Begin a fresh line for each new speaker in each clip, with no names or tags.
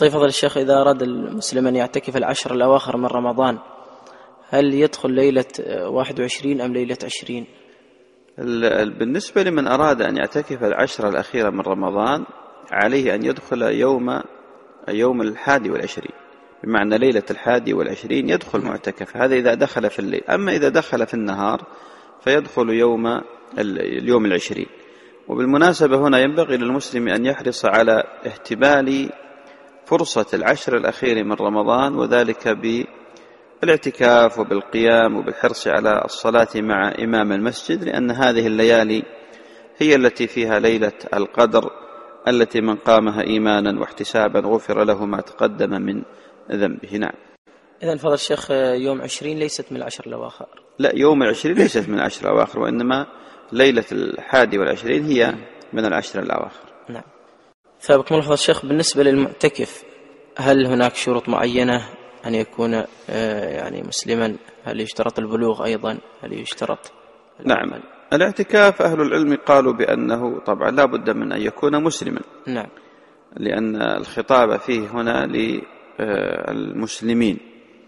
طيب فضل الشيخ، إذا أراد المسلم أن يعتكف العشر الأواخر من رمضان، هل يدخل ليلة 21 أم ليلة 20؟
بالنسبة لمن أراد أن يعتكف العشر الأخيرة من رمضان عليه أن يدخل يوم 21، بمعنى ليلة 21 يدخل معتكف، هذا إذا دخل في الليل. أما إذا دخل في النهار فيدخل اليوم 20. وبالمناسبة هنا ينبغي للمسلم أن يحرص على احتمال فرصة العشر الأخير من رمضان، وذلك بالاعتكاف وبالقيام وبالحرص على الصلاة مع إمام المسجد، لأن هذه الليالي هي التي فيها ليلة القدر التي من قامها إيمانا واحتسابا غفر له ما تقدم من ذنبه. نعم.
إذن فضل الشيخ يوم 20 ليست من العشر الأواخر؟
لا، يوم 20 ليست من العشر الأواخر، وإنما ليلة 21 هي من العشر الأواخر.
نعم. فبكم الله فضل الشيخ، بالنسبة للمعتكف هل هناك شروط معينة أن يكون يعني مسلما؟ هل يشترط البلوغ أيضا؟ هل يشترط؟
نعم، الاعتكاف أهل العلم قالوا بأنه طبعا لا بد من أن يكون مسلما.
نعم.
لأن الخطاب فيه هنا للمسلمين.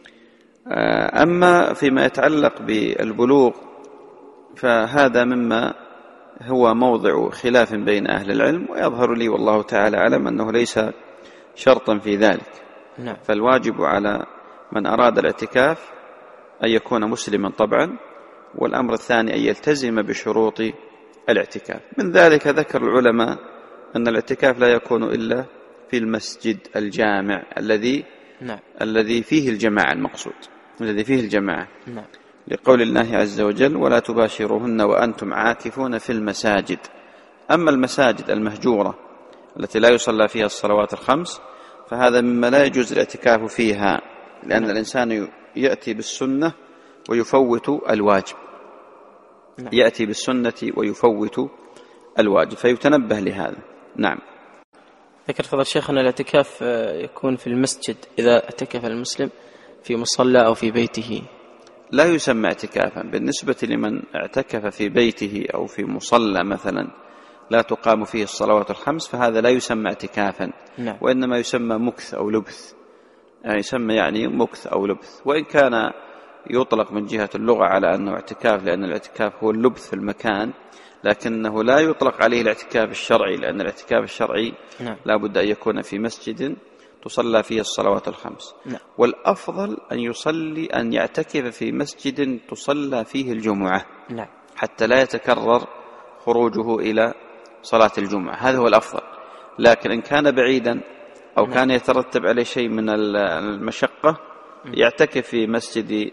أما فيما يتعلق بالبلوغ فهذا مما هو موضع خلاف بين أهل العلم، ويظهر لي والله تعالى أعلم أنه ليس شرطا في ذلك.
نعم.
فالواجب على من أراد الاعتكاف أن يكون مسلما طبعا، والأمر الثاني أن يلتزم بشروط الاعتكاف. من ذلك ذكر العلماء أن الاعتكاف لا يكون إلا في المسجد الجامع الذي فيه الجماعة، المقصود الذي فيه الجماعة.
نعم.
لقول الله عز وجل: ولا تباشروهن وأنتم عاكفون في المساجد. أما المساجد المهجورة التي لا يصلى فيها الصلوات الخمس فهذا مما لا يجوز الاعتكاف فيها، لأن الإنسان يأتي بالسنة ويفوت الواجب. يأتي بالسنة ويفوت الواجب، فيتنبه لهذا. نعم.
ذكر فضل الشيخ أن الاعتكاف يكون في المسجد، إذا اعتكف المسلم في مصلى أو في بيته
لا يسمى اعتكافا. بالنسبة لمن اعتكف في بيته أو في مصلى مثلا لا تقام فيه الصلوات الخمس فهذا لا يسمى اعتكافا.
نعم.
وإنما يسمى مكث أو لبث، يسمى يعني مكث أو لبث، وإن كان يطلق من جهة اللغة على أنه اعتكاف، لأن الاعتكاف هو اللبث في المكان، لكنه لا يطلق عليه الاعتكاف الشرعي، لأن الاعتكاف الشرعي لا بد أن يكون في مسجد تصلى فيه الصلوات الخمس. والأفضل أن يعتكف في مسجد تصلى فيه الجمعة، حتى لا يتكرر خروجه إلى صلاة الجمعة، هذا هو الأفضل. لكن إن كان بعيدا أو كان يترتب عليه شيء من المشقة يعتكف في مسجد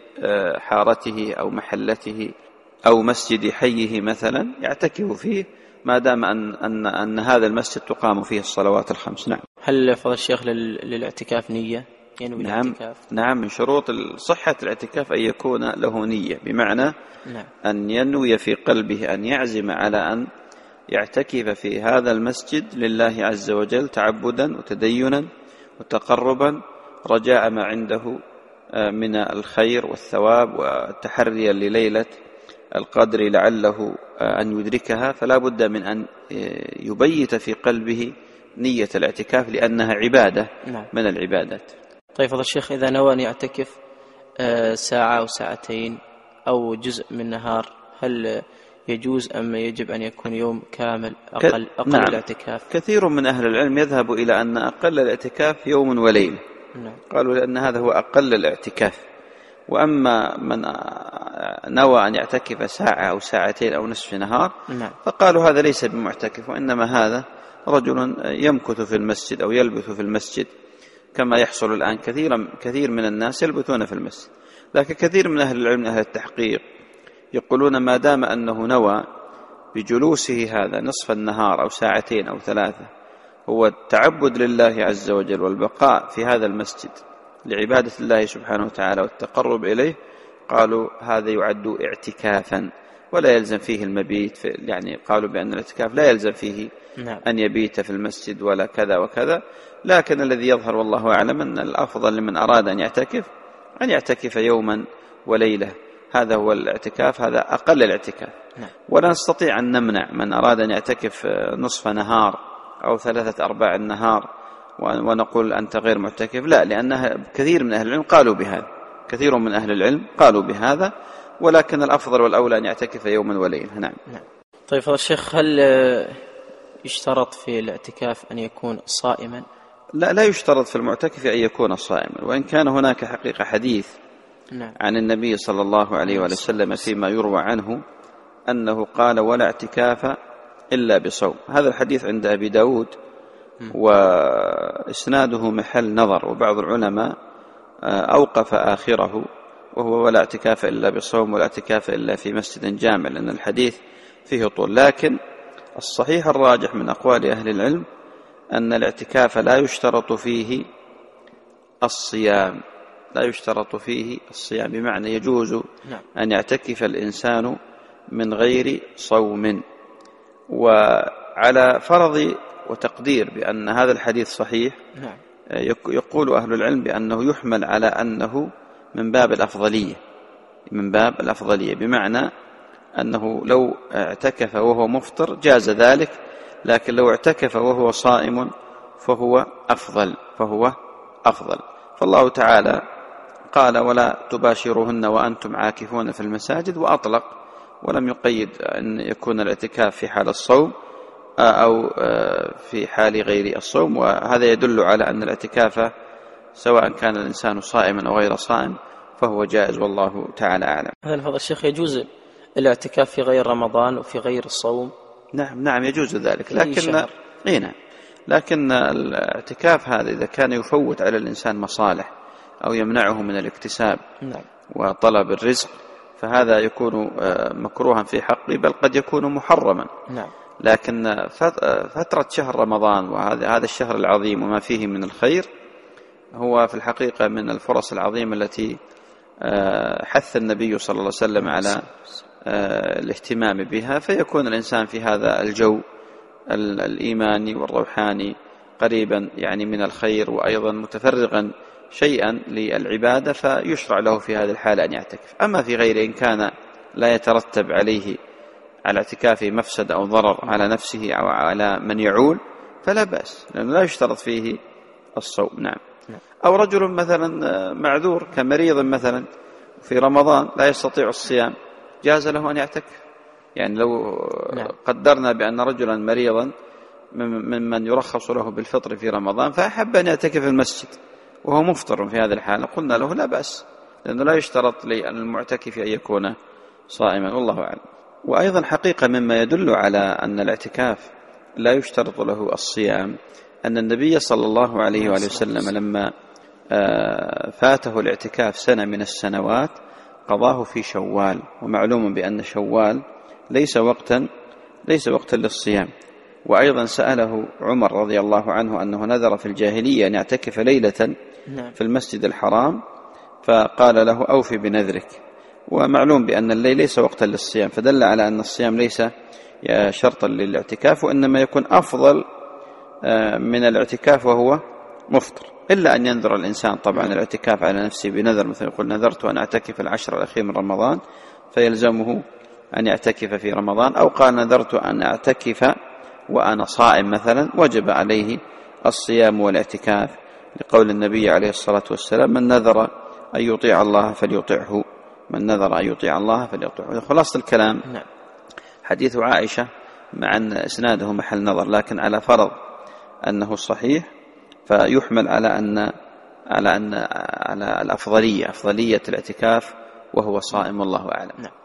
حارته أو محلته أو مسجد حيه مثلا، يعتكف فيه ما دام أن هذا المسجد تقام فيه الصلوات الخمس. نعم.
هل فضل الشيخ للاعتكاف نية؟ ينوي الاعتكاف؟
نعم، من شروط صحة الاعتكاف أن يكون له نية، بمعنى أن ينوي في قلبه أن يعزم على أن يعتكف في هذا المسجد لله عز وجل تعبدا وتدينا وتقربا، رجاء ما عنده من الخير والثواب وتحريا لليلة القدر لعله أن يدركها. فلا بد من أن يبيت في قلبه نية الاعتكاف، لأنها عبادة من العبادات.
طيب فضل الشيخ، إذا نوى أن يعتكف ساعة أو ساعتين أو جزء من نهار، هل يجوز أم يجب أن يكون يوم كامل أقل
نعم.
الاعتكاف؟
كثير من أهل العلم يذهب إلى أن أقل الاعتكاف يوم وليلة. قالوا لأن هذا هو أقل الاعتكاف. وأما من نوى أن يعتكف ساعة أو ساعتين أو نصف نهار فقالوا هذا ليس بمعتكف، وإنما هذا رجل يمكث في المسجد أو يلبث في المسجد، كما يحصل الآن كثير من الناس يلبثون في المسجد. لكن كثير من أهل العلم أهل التحقيق يقولون ما دام أنه نوى بجلوسه هذا نصف النهار أو ساعتين أو ثلاثة هو التعبد لله عز وجل والبقاء في هذا المسجد لعبادة الله سبحانه وتعالى والتقرب إليه، قالوا هذا يعد اعتكافا ولا يلزم فيه المبيت. يعني قالوا بأن الاعتكاف لا يلزم فيه أن يبيت في المسجد ولا كذا وكذا. لكن الذي يظهر والله أعلم أن الأفضل لمن أراد أن يعتكف يوما وليلة، هذا هو الاعتكاف، هذا أقل الاعتكاف. ولا نستطيع أن نمنع من أراد أن يعتكف نصف نهار أو 3/4 النهار ونقول أنت غير معتكف، لا، لأنها كثير من أهل العلم قالوا بهذا، كثير من أهل العلم قالوا بهذا، ولكن الأفضل والأولى أن يعتكف يوما وليلة. نعم.
طيب فضل الشيخ، هل يشترط في الاعتكاف أن يكون صائما؟
لا يشترط في المعتكف أن يكون صائما، وإن كان هناك حقيقة حديث عن النبي صلى الله عليه وسلم فيما يروى عنه أنه قال: ولا اعتكاف إلا بصوم. هذا الحديث عند أبي داود وإسناده محل نظر، وبعض العلماء أوقف آخره وهو: ولا اعتكاف إلا بصوم ولا اعتكاف إلا في مسجد جامع، لأن الحديث فيه طول. لكن الصحيح الراجح من أقوال أهل العلم أن الاعتكاف لا يشترط فيه الصيام، لا يشترط فيه الصيام، بمعنى يجوز أن يعتكف الإنسان من غير صوم. وعلى فرض وتقدير بأن هذا الحديث صحيح، يقول أهل العلم بأنه يحمل على أنه من باب الأفضلية، من باب الأفضلية، بمعنى أنه لو اعتكف وهو مفطر جاز ذلك، لكن لو اعتكف وهو صائم فهو أفضل. فالله تعالى قال: ولا تباشروهن وأنتم عاكفون في المساجد، وأطلق ولم يقيد أن يكون الاعتكاف في حال الصوم أو في حال غير الصوم. وهذا يدل على أن الاعتكاف سواء كان الإنسان صائما أو غير صائم فهو جائز، والله تعالى أعلم.
هل هذا الشيخ يجوز الاعتكاف في غير رمضان وفي غير الصوم؟
نعم يجوز ذلك، لكن الاعتكاف هذا إذا كان يفوت على الإنسان مصالح أو يمنعه من الاكتساب وطلب الرزق فهذا يكون مكروها في حقه، بل قد يكون محرما. لكن فترة شهر رمضان وهذا الشهر العظيم وما فيه من الخير هو في الحقيقة من الفرص العظيمة التي حث النبي صلى الله عليه وسلم على الاهتمام بها، فيكون الإنسان في هذا الجو الإيماني والروحاني قريبا يعني من الخير، وأيضا متفرغا شيئا للعبادة، فيشرع له في هذه الحالة أن يعتكف. أما في غيره إن كان لا يترتب عليه على اعتكافه مفسد أو ضرر على نفسه أو على من يعول فلا بأس، لأنه لا يشترط فيه الصوم. نعم. أو رجل مثلا معذور كمريض مثلا في رمضان لا يستطيع الصيام، جاز له أن يعتكف. يعني لو قدرنا بأن رجلا مريضا ممن يرخص له بالفطر في رمضان فأحب أن يعتكف في المسجد وهو مفطر في هذه الحالة، قلنا له لا بأس، لأنه لا يشترط للمعتكف أن يكون صائما، والله أعلم. وأيضا حقيقة مما يدل على أن الاعتكاف لا يشترط له الصيام أن النبي صلى الله عليه وآله وسلم لما فاته الاعتكاف سنة من السنوات قضاه في شوال، ومعلوم بأن شوال ليس وقتا للصيام. وأيضا سأله عمر رضي الله عنه أنه نذر في الجاهلية أن يعتكف ليلة في المسجد الحرام، فقال له: أوفي بنذرك. ومعلوم بأن الليل ليس وقتا للصيام، فدل على أن الصيام ليس شرطا للاعتكاف، وإنما يكون أفضل من الاعتكاف وهو مفطر، إلا أن ينذر الإنسان طبعا الاعتكاف على نفسه بنذر، مثل يقول: نذرت أن أعتكف العشر الأخير من رمضان، فيلزمه أن يعتكف في رمضان. أو قال: نذرت أن أعتكف وأنا صائم مثلا، وجب عليه الصيام والاعتكاف، لقول النبي عليه الصلاة والسلام: من نذر أن يطيع الله فليطعه، من نذر أن يطيع الله فليطعه. خلاص الكلام حديث عائشة مع أن إسناده محل نظر، لكن على فرض أنه صحيح فيحمل على الأفضلية، أفضلية الاعتكاف وهو صائم، والله أعلم.